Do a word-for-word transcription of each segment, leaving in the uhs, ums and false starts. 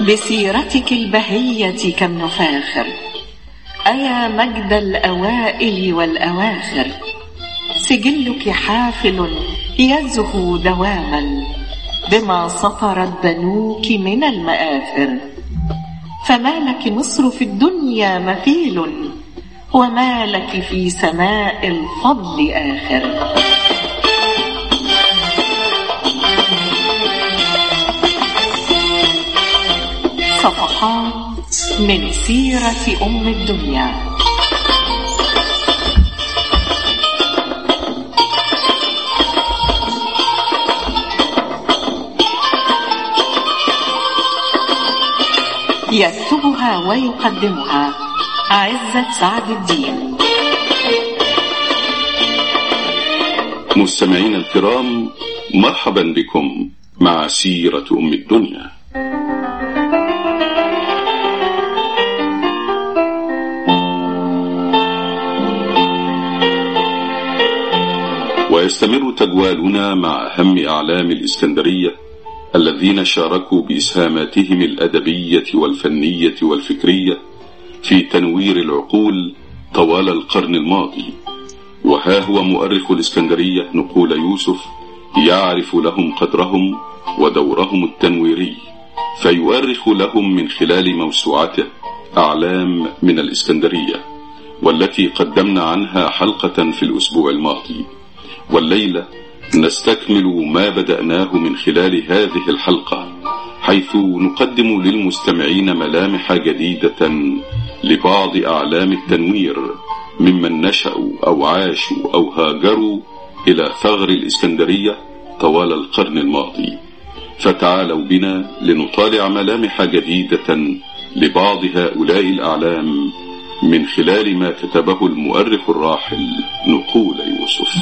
بسيرتك البهية كم نفاخر، أيا مجد الأوائل والأواخر. سجلك حافل يزهو دواما بما سطرت بنوك من المآثر. فما لك مصر في الدنيا مثيل، وما لك في سماء الفضل آخر. صفحات من سيرة أم الدنيا. يكتبها ويقدمها عزت سعد الدين. مستمعين الكرام، مرحبا بكم مع سيرة أم الدنيا. ويستمر تجوالنا مع أهم أعلام الإسكندرية الذين شاركوا بإسهاماتهم الأدبية والفنية والفكرية في تنوير العقول طوال القرن الماضي. وها هو مؤرخ الإسكندرية نقول يوسف يعرف لهم قدرهم ودورهم التنويري، فيؤرخ لهم من خلال موسوعته أعلام من الإسكندرية، والتي قدمنا عنها حلقة في الأسبوع الماضي. والليلة نستكمل ما بدأناه من خلال هذه الحلقة، حيث نقدم للمستمعين ملامح جديدة لبعض أعلام التنوير ممن نشأوا أو عاشوا أو هاجروا إلى ثغر الإسكندرية طوال القرن الماضي. فتعالوا بنا لنطالع ملامح جديدة لبعض هؤلاء الأعلام من خلال ما كتبه المؤرخ الراحل نقول يوسف.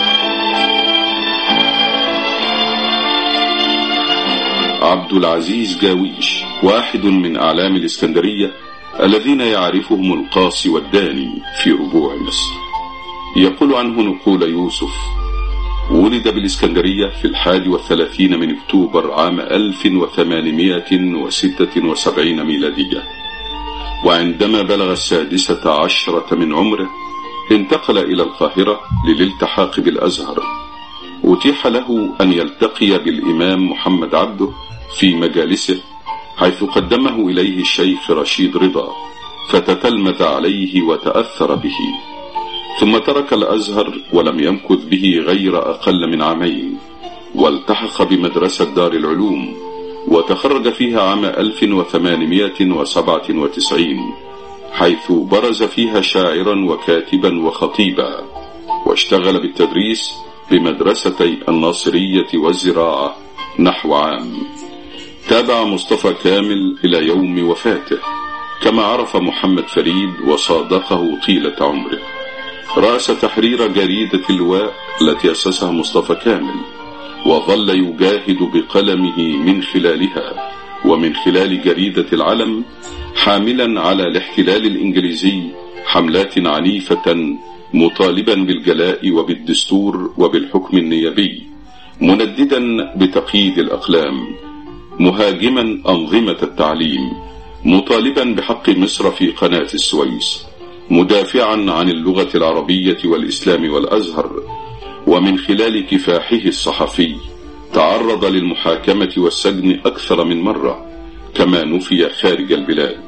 عبد العزيز جاويش واحد من أعلام الإسكندرية الذين يعرفهم القاصي والداني في ربوع مصر. يقول عنه نقول يوسف: ولد بالإسكندرية في الحادي والثلاثين من أكتوبر عام ألف وثمانمائة وستة وسبعين ميلادية، وعندما بلغ السادسة عشرة من عمره انتقل إلى القاهرة للالتحاق بالأزهر. أتيح له أن يلتقي بالإمام محمد عبده في مجالسه، حيث قدمه إليه الشيخ رشيد رضا، فتتلمذ عليه وتأثر به. ثم ترك الأزهر ولم يمكث به غير أقل من عامين، والتحق بمدرسة دار العلوم، وتخرج فيها عام ألف وثمانمائة وسبعة وتسعين، حيث برز فيها شاعرا وكاتبا وخطيبا، واشتغل بالتدريس بمدرستي الناصرية والزراعة نحو عام. تابع مصطفى كامل إلى يوم وفاته، كما عرف محمد فريد وصادقه طيلة عمره. رأس تحرير جريدة اللواء التي أسسها مصطفى كامل، وظل يجاهد بقلمه من خلالها ومن خلال جريدة العلم، حاملا على الاحتلال الإنجليزي حملات عنيفة، مطالبا بالجلاء وبالدستور وبالحكم النيابي، منددا بتقييد الأقلام، مهاجما أنظمة التعليم، مطالبا بحق مصر في قناة السويس، مدافعا عن اللغة العربية والإسلام والأزهر. ومن خلال كفاحه الصحفي تعرض للمحاكمة والسجن أكثر من مرة، كما نفي خارج البلاد.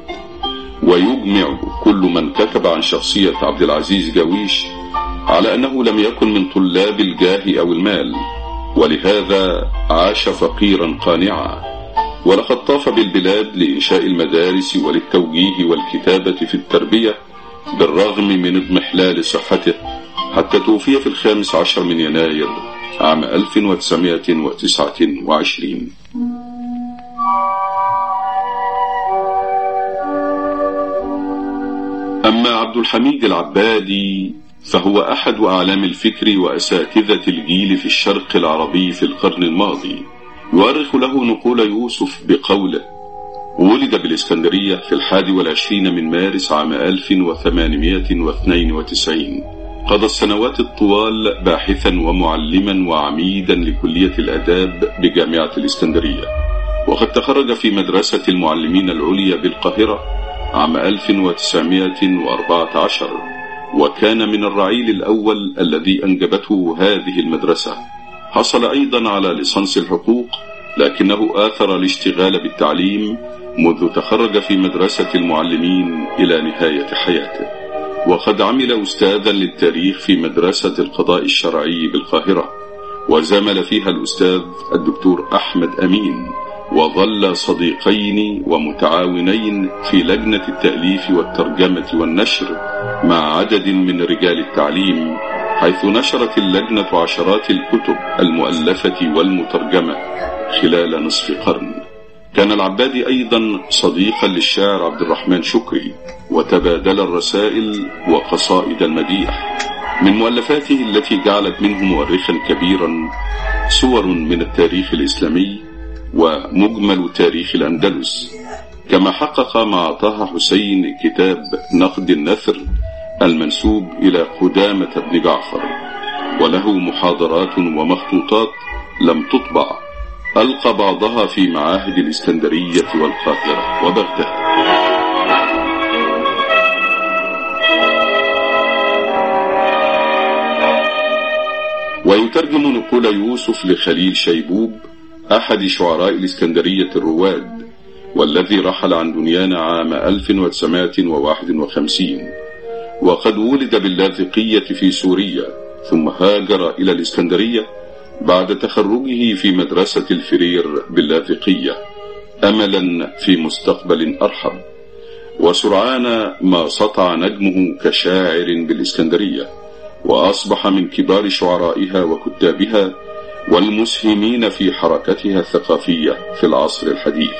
ويجمع كل من كتب عن شخصية عبد العزيز جاويش على أنه لم يكن من طلاب الجاه أو المال، ولهذا عاش فقيرا قانعا. ولقد طاف بالبلاد لإنشاء المدارس وللتوجيه والكتابة في التربية، بالرغم من اضمحلال صحته، حتى توفي في الخامس عشر من يناير عام ألف وتسعمائة وتسعة وعشرين. أما عبد الحميد العبادي فهو أحد أعلام الفكر وأساتذة الجيل في الشرق العربي في القرن الماضي. يؤرخ له نقول يوسف بقوله: ولد بالإسكندرية في الحادي والعشرين من مارس عام ألف وثمانمائة واثنين وتسعين. قضى السنوات الطوال باحثا ومعلما وعميدا لكلية الآداب بجامعة الإسكندرية، وقد تخرج في مدرسة المعلمين العليا بالقاهرة عام ألف وتسعمائة وأربعة عشر، وكان من الرعيل الأول الذي أنجبته هذه المدرسة. حصل أيضا على ليسانس الحقوق، لكنه آثر الاشتغال بالتعليم منذ تخرج في مدرسة المعلمين إلى نهاية حياته. وقد عمل أستاذا للتاريخ في مدرسة القضاء الشرعي بالقاهرة، وزمل فيها الأستاذ الدكتور أحمد أمين، وظل صديقين ومتعاونين في لجنة التأليف والترجمة والنشر مع عدد من رجال التعليم، حيث نشرت اللجنة عشرات الكتب المؤلفة والمترجمة خلال نصف قرن. كان العبادي أيضا صديقا للشاعر عبد الرحمن شكري، وتبادل الرسائل وقصائد المديح. من مؤلفاته التي جعلت منه مؤرخا كبيرا صور من التاريخ الإسلامي ومجمل تاريخ الأندلس، كما حقق مع طه حسين كتاب نقد النثر المنسوب إلى قدامة بن جعفر، وله محاضرات ومخطوطات لم تطبع ألقى بعضها في معاهد الإسكندرية والقاهرة وبغداد. ويترجم نقول يوسف لخليل شيبوب، أحد شعراء الإسكندرية الرواد، والذي رحل عن دنيانا عام ألف وتسعمائة وواحد وخمسين. وقد ولد باللاذقية في سوريا، ثم هاجر إلى الإسكندرية بعد تخرجه في مدرسة الفرير باللاذقية، أملا في مستقبل أرحب. وسرعان ما سطع نجمه كشاعر بالإسكندرية، وأصبح من كبار شعرائها وكتابها والمسهمين في حركتها الثقافية في العصر الحديث.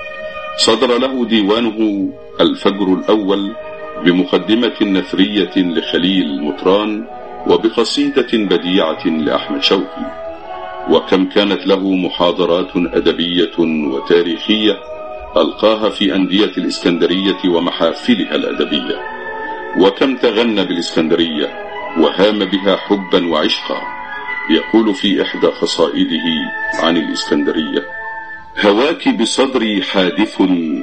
صدر له ديوانه الفجر الأول بمقدمة نثرية لخليل مطران، وبقصيدة بديعة لأحمد شوقي. وكم كانت له محاضرات أدبية وتاريخية ألقاها في أندية الإسكندرية ومحافلها الأدبية، وكم تغنى بالإسكندرية وهام بها حبا وعشقا. يقول في إحدى قصائده عن الإسكندرية: هواك بصدري حادث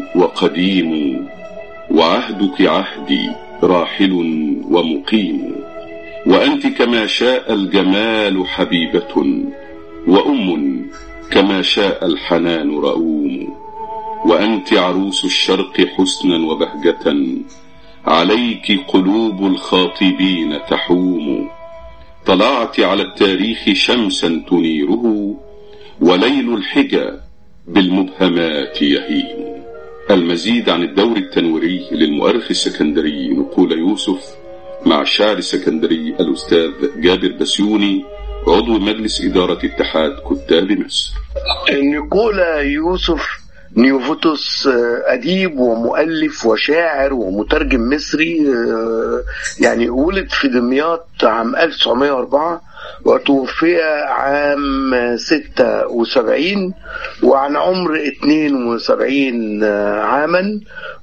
وقديم، وعهدك عهدي راحل ومقيم، وأنت كما شاء الجمال حبيبة، وأم كما شاء الحنان رؤوم، وأنت عروس الشرق حسنا وبهجة، عليك قلوب الخاطبين تحوم، طلعت على التاريخ شمسا تنيره، وليل الحجى بالمبهمات يهيم. المزيد عن الدور التنويري للمؤرخ السكندري نقول يوسف مع الشاعر السكندري الأستاذ جابر بسيوني، عضو مجلس إدارة اتحاد كتاب مصر. نقول يوسف نيوفوتوس أديب ومؤلف وشاعر ومترجم مصري، يعني ولد في دمياط عام ألف وتسعمائة وأربعة وتوفي عام ستة وسبعين وعن عمر اثنين وسبعين عاما،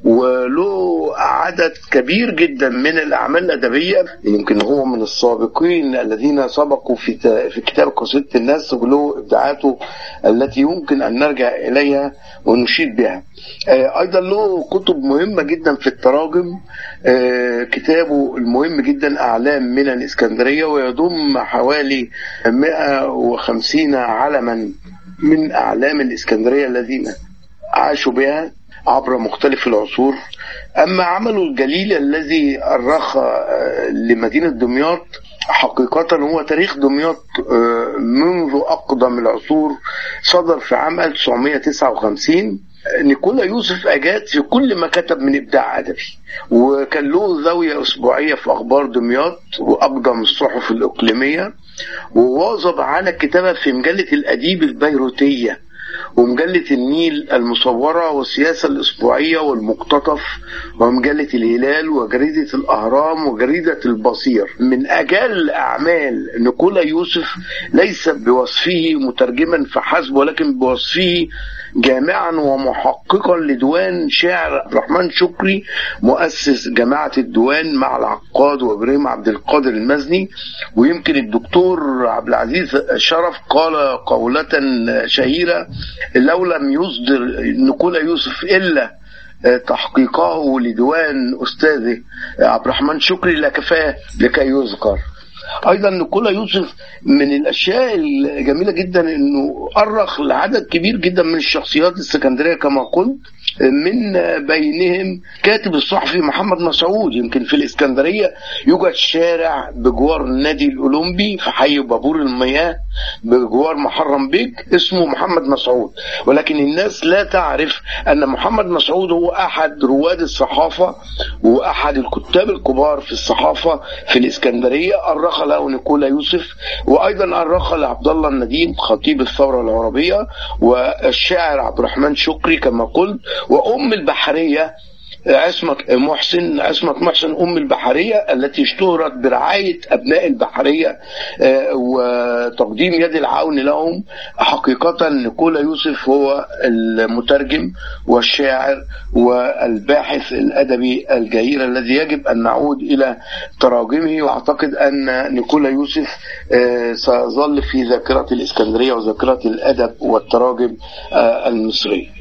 وله عدد كبير جدا من الأعمال الأدبية. يمكن هو من السابقين الذين سبقوا في في كتاب قصيدة الناس، وله إبداعاته التي يمكن أن نرجع إليها ونشيد بها. أيضا له كتب مهمة جدا في التراجم، كتابه المهم جدا أعلام من الإسكندرية، ويضم حوالي مئة وخمسين علما من أعلام الإسكندرية الذين عاشوا بها عبر مختلف العصور. أما عمله الجليل الذي أرخ لمدينة دمياط حقيقة هو تاريخ دمياط منذ أقدم العصور، صدر في عام ألف وتسعمائة وتسعة وخمسين. نيكولا يوسف أجاد في كل ما كتب من إبداع أدبي، وكان له زاوية أسبوعية في أخبار دمياط وأقدم الصحف الإقليمية، وواظب على الكتابة في مجلة الأديب البيروتية ومجلة النيل المصورة والسياسة الأسبوعية والمقتطف ومجلة الهلال وجريدة الأهرام وجريدة البصير. من أجل أعمال نيكولا يوسف ليس بوصفه مترجما فحسب، ولكن بوصفه جامعا ومحققا لديوان شعر عبد الرحمن شكري، مؤسس جماعة الديوان مع العقاد وإبراهيم عبد القادر المزني. ويمكن الدكتور عبد العزيز شرف قال قولة شهيرة: لو لم يصدر نيكولا يوسف إلا تحقيقه لديوان أستاذه عبد الرحمن شكري لكفاه لكي يذكر. أيضا نيكولا يوسف من الأشياء الجميلة جدا أنه أرخ لعدد كبير جدا من الشخصيات الاسكندرية كما قلت، من بينهم كاتب الصحفي محمد مسعود. يمكن في الإسكندرية يوجد شارع بجوار النادي الأولمبي في حي بابور المياه بجوار محرم بيك اسمه محمد مسعود، ولكن الناس لا تعرف أن محمد مسعود هو أحد رواد الصحافة وأحد الكتاب الكبار في الصحافة في الإسكندرية. أرخ له نيكولا يوسف، وأيضا أرخ لعبد الله النديم خطيب الثورة العربية، والشاعر عبد الرحمن شكري كما قلت، وأم البحرية عصمة محسن عصمة محسن أم البحرية التي اشتهرت برعاية أبناء البحرية وتقديم يد العون لهم. حقيقة نيكولا يوسف هو المترجم والشاعر والباحث الأدبي الجير الذي يجب أن نعود إلى تراجمه، وأعتقد أن نيكولا يوسف سيظل في ذاكرة الإسكندرية وذاكرة الأدب والتراجم المصري.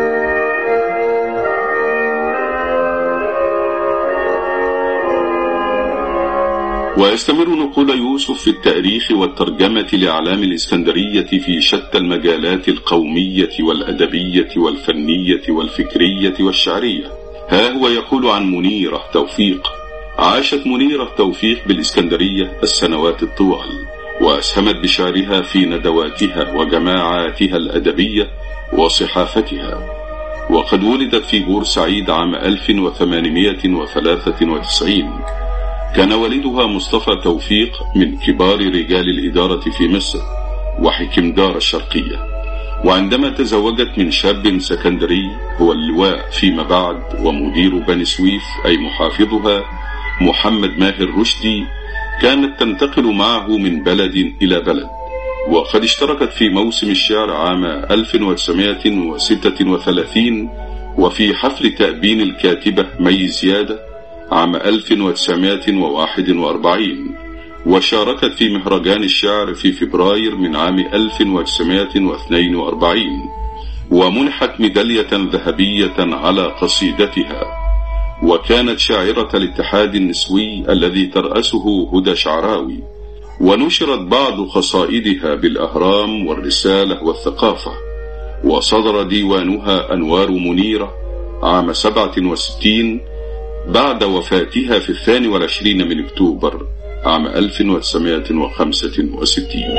ويستمر نيكولا يوسف في التاريخ والترجمة لأعلام الإسكندرية في شتى المجالات القومية والأدبية والفنية والفكرية والشعرية. ها هو يقول عن منيرة توفيق: عاشت منيرة توفيق بالإسكندرية السنوات الطوال، وأسهمت بشعرها في ندواتها وجماعاتها الأدبية وصحافتها. وقد ولدت في بورسعيد عام ألف وثمانمائة وثلاثة وتسعين. كان والدها مصطفى توفيق من كبار رجال الإدارة في مصر وحكم دار الشرقية، وعندما تزوجت من شاب سكندري هو اللواء فيما بعد ومدير بني سويف أي محافظها محمد ماهر رشدي، كانت تنتقل معه من بلد إلى بلد. وقد اشتركت في موسم الشعر عام ألف وتسعمائة وستة وثلاثين وفي حفل تأبين الكاتبة مي زيادة عام ألف وتسعمائة وواحد وأربعين، وشاركت في مهرجان الشعر في فبراير من عام ألف وتسعمائة واثنين وأربعين، ومنحت ميدالية ذهبية على قصيدتها. وكانت شاعرة الاتحاد النسوي الذي ترأسه هدى شعراوي، ونشرت بعض قصائدها بالأهرام والرسالة والثقافة. وصدر ديوانها أنوار منيرة عام سبعة وستين بعد وفاتها في الثاني والعشرين من أكتوبر عام ألف وتسعمائة وخمسة وستين.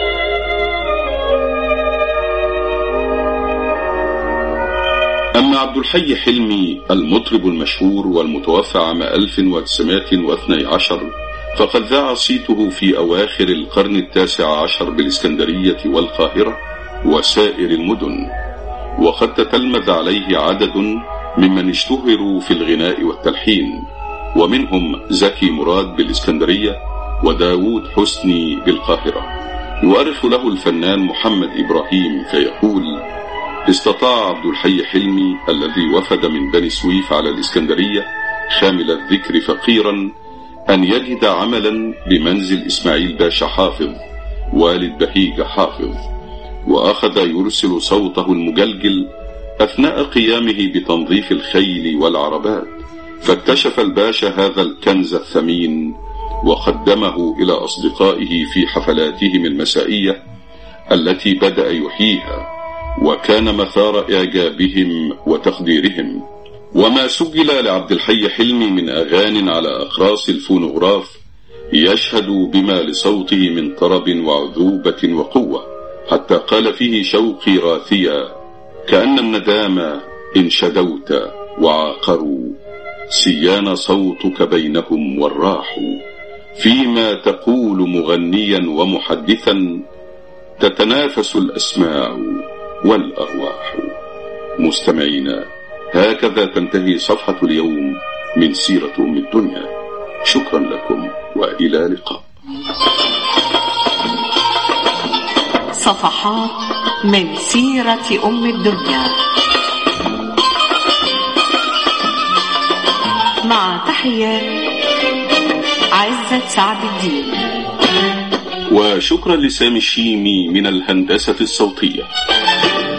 أما عبد الحي حلمي المطرب المشهور والمتوفى عام ألف وتسعمائة واثني عشر، فقد ذاع صيته في أواخر القرن التاسع عشر بالإسكندرية والقاهرة وسائر المدن، وقد تتلمذ عليه عدد ممن اشتهروا في الغناء والتلحين، ومنهم زكي مراد بالإسكندرية وداود حسني بالقاهرة. يؤرخ له الفنان محمد إبراهيم فيقول: استطاع عبد الحي حلمي الذي وفد من بني سويف على الإسكندرية خامل الذكر فقيرا أن يجد عملا بمنزل إسماعيل باشا حافظ والد بهيج حافظ، وأخذ يرسل صوته المجلجل أثناء قيامه بتنظيف الخيل والعربات. فاكتشف الباشا هذا الكنز الثمين وقدمه إلى أصدقائه في حفلاتهم المسائية التي بدأ يحييها، وكان مثار إعجابهم وتقديرهم. وما سجل لعبد الحي حلمي من أغان على أقراص الفونوغراف يشهد بما لصوته من طرب وعذوبة وقوة، حتى قال فيه شوقي راثيا: كأن الندامة إن شدوت وعاقروا سيان صوتك بينهم والراح، فيما تقول مغنيا ومحدثا تتنافس الأسماع والأرواح. مستمعينا، هكذا تنتهي صفحة اليوم من سيرة أم الدنيا. شكرا لكم وإلى لقاء. صفحات من سيرة أم الدنيا مع تحيات عزت سعد الدين. وشكرا لسامي الشيمي من الهندسة الصوتية.